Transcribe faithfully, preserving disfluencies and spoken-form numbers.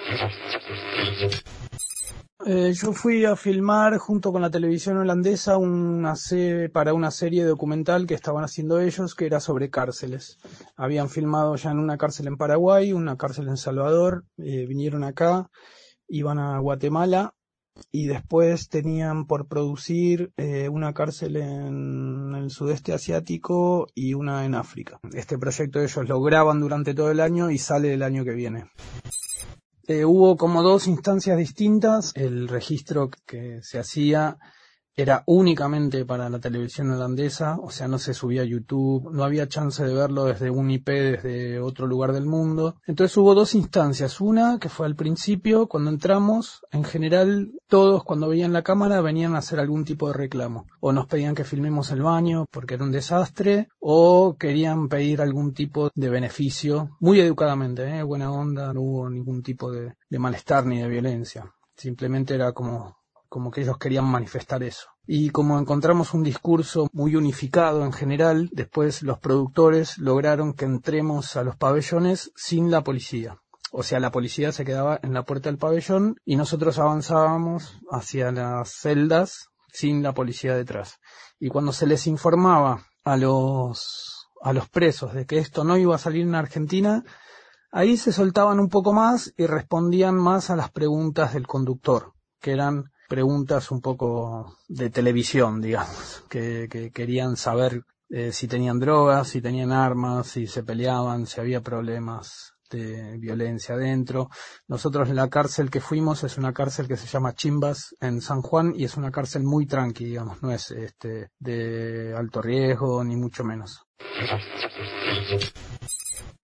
Eh, yo fui a filmar junto con la televisión holandesa una se- para una serie documental que estaban haciendo ellos, que era sobre cárceles. Habían filmado ya en una cárcel en Paraguay, una cárcel en Salvador, eh, vinieron acá, iban a Guatemala y después tenían por producir eh, una cárcel en el sudeste asiático y una en África. Este proyecto ellos lo graban durante todo el año y sale el año que viene. Eh, hubo como dos instancias distintas. El registro que se hacía era únicamente para la televisión holandesa, o sea, no se subía a YouTube, no había chance de verlo desde un I P desde otro lugar del mundo. Entonces hubo dos instancias. Una que fue al principio, cuando entramos, en general todos cuando veían la cámara venían a hacer algún tipo de reclamo. O nos pedían que filmemos el baño porque era un desastre, o querían pedir algún tipo de beneficio, muy educadamente, ¿eh? Buena onda, no hubo ningún tipo de, de malestar ni de violencia. Simplemente era como... como que ellos querían manifestar eso. Y como encontramos un discurso muy unificado en general, después los productores lograron que entremos a los pabellones sin la policía. O sea, la policía se quedaba en la puerta del pabellón y nosotros avanzábamos hacia las celdas sin la policía detrás. Y cuando se les informaba a los, a los presos de que esto no iba a salir en Argentina, ahí se soltaban un poco más y respondían más a las preguntas del conductor, que eran preguntas un poco de televisión, digamos, que, que querían saber eh, si tenían drogas, si tenían armas, si se peleaban, si había problemas de violencia adentro. Nosotros en la cárcel que fuimos es una cárcel que se llama Chimbas en San Juan y es una cárcel muy tranqui, digamos, no es este de alto riesgo ni mucho menos.